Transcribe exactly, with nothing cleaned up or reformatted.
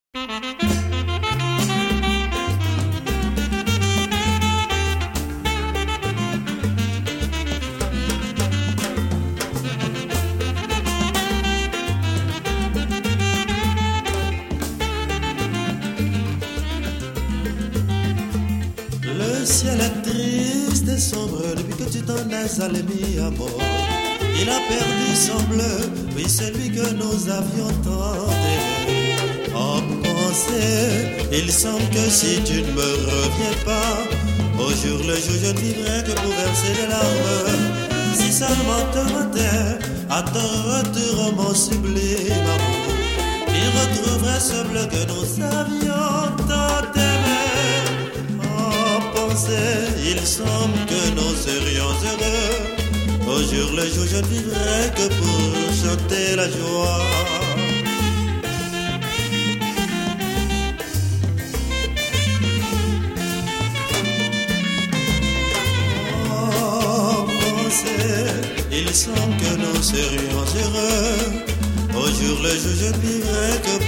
Le ciel est triste et sombre depuis que tu t'en es allé, mi amor. Il a perdu son bleu, oui, celui que nous avions tant aimé. En pensée, il semble que si tu ne me reviens pas, au jour le jour je ne vivrai que pour verser des larmes. Si seulement te matin, à ton retour, mon sublime amour, il retrouverait ce bleu que nous avions tant aimé. Il semble que nous serions heureux. Au jour le jour je ne vivrai que pour chanter la joie. Oh, pensez, il semble que nous serions heureux. Au jour le jour je ne vivrai que